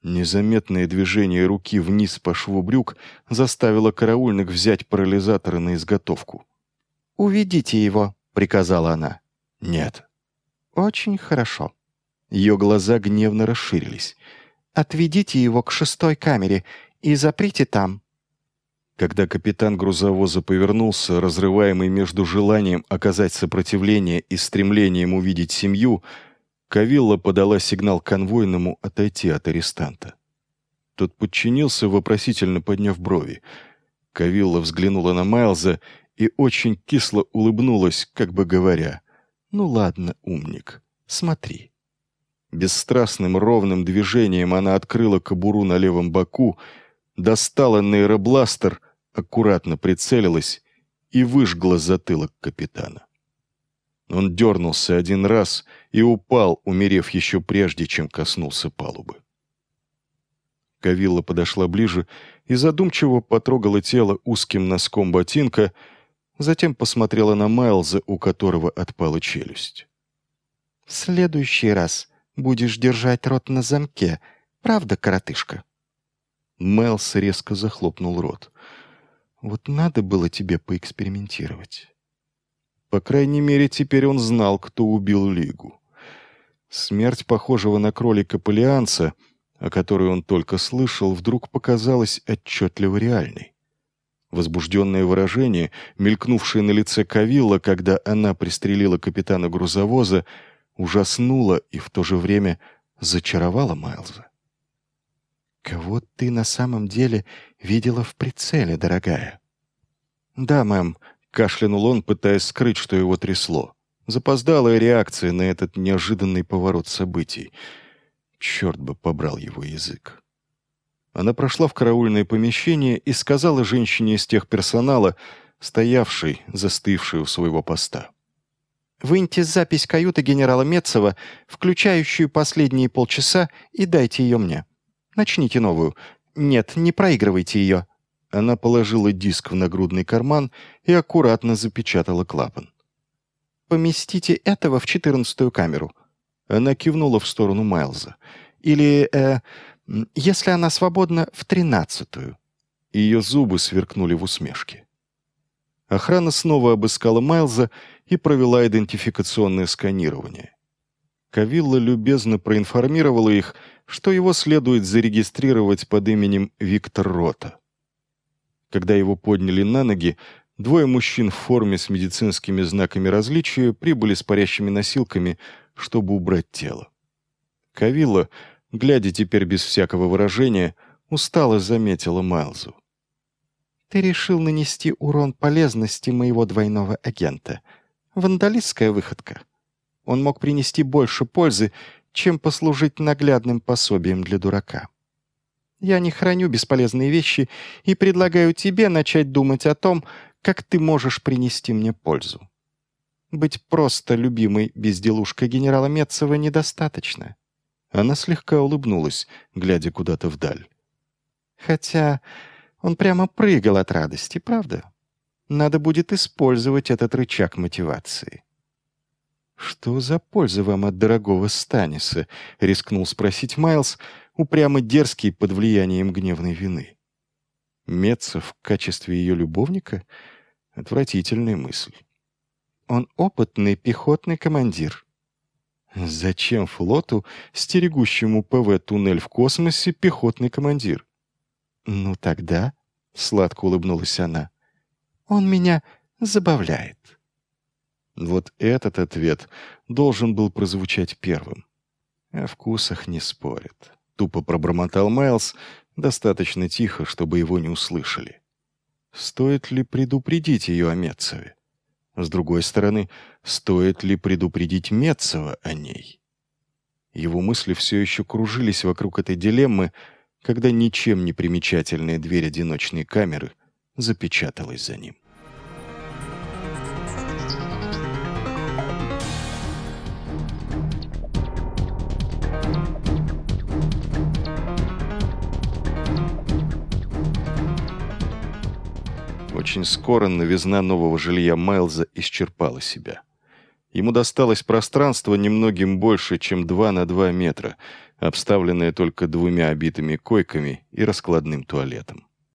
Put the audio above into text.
Незаметное движение руки вниз по шву брюк заставило караульных взять парализаторы на изготовку. «Уведите его», — приказала она. «Нет». «Очень хорошо». Ее глаза гневно расширились. «Отведите его к 6-й камере и заприте там». Когда капитан грузовоза повернулся, разрываемый между желанием оказать сопротивление и стремлением увидеть семью, Кавилла подала сигнал конвойному отойти от арестанта. Тот подчинился, вопросительно подняв брови. Кавилла взглянула на Майлза и очень кисло улыбнулась, как бы говоря: «Ну ладно, умник, смотри». Бесстрастным ровным движением она открыла кобуру на левом боку, достала нейробластер, аккуратно прицелилась и выжгла затылок капитана. Он дернулся один раз и упал, умерев еще прежде, чем коснулся палубы. Кавилла подошла ближе и задумчиво потрогала тело узким носком ботинка, затем посмотрела на Майлза, у которого отпала челюсть. «В следующий раз будешь держать рот на замке, правда, коротышка?» Майлз резко захлопнул рот. «Вот надо было тебе поэкспериментировать». По крайней мере, теперь он знал, кто убил Лигу. Смерть похожего на кролика палеанца, о которой он только слышал, вдруг показалась отчетливо реальной. Возбужденное выражение, мелькнувшее на лице Кавилла, когда она пристрелила капитана грузовоза, ужаснуло и в то же время зачаровало Майлза. «Кого ты на самом деле видела в прицеле, дорогая?» «Да, мэм», — кашлянул он, пытаясь скрыть, что его трясло. Запоздалая реакция на этот неожиданный поворот событий. Черт бы побрал его язык. Она прошла в караульное помещение и сказала женщине из техперсонала, стоявшей, застывшей у своего поста: «Выньте запись каюты генерала Метцева, включающую последние полчаса, и дайте ее мне. Начните новую. Нет, не проигрывайте ее». Она положила диск в нагрудный карман и аккуратно запечатала клапан. «Поместите этого в 14-ю камеру». Она кивнула в сторону Майлза. «Или, если она свободна, в 13-ю». Ее зубы сверкнули в усмешке. Охрана снова обыскала Майлза и провела идентификационное сканирование. Кавилла любезно проинформировала их, что его следует зарегистрировать под именем Виктор Рота. Когда его подняли на ноги, двое мужчин в форме с медицинскими знаками различия прибыли с парящими носилками, чтобы убрать тело. Кавилла, глядя теперь без всякого выражения, устало заметила Майлзу: «Ты решил нанести урон полезности моего двойного агента. Вандалистская выходка. Он мог принести больше пользы, чем послужить наглядным пособием для дурака. Я не храню бесполезные вещи и предлагаю тебе начать думать о том, как ты можешь принести мне пользу. Быть просто любимой безделушкой генерала Метцева недостаточно». Она слегка улыбнулась, глядя куда-то вдаль. «Хотя он прямо прыгал от радости, правда? Надо будет использовать этот рычаг мотивации». «Что за польза вам от дорогого Станиса?» — рискнул спросить Майлз, упрямо дерзкий под влиянием гневной вины. Метцев в качестве ее любовника? Отвратительная мысль. «Он опытный пехотный командир». Зачем флоту, стерегущему ПВ-туннель в космосе, пехотный командир? «Ну тогда», — сладко улыбнулась она, — «он меня забавляет». Вот этот ответ должен был прозвучать первым. О вкусах не спорят. Тупо пробормотал Майлз, достаточно тихо, чтобы его не услышали. Стоит ли предупредить ее о Метцеве? С другой стороны, стоит ли предупредить Метцева о ней? Его мысли все еще кружились вокруг этой дилеммы, когда ничем не примечательная дверь одиночной камеры запечаталась за ним. Очень скоро новизна нового жилья Майлза исчерпала себя. Ему досталось пространство немногим больше, чем 2 на 2 метра, обставленная только 2 обитыми койками и раскладным туалетом.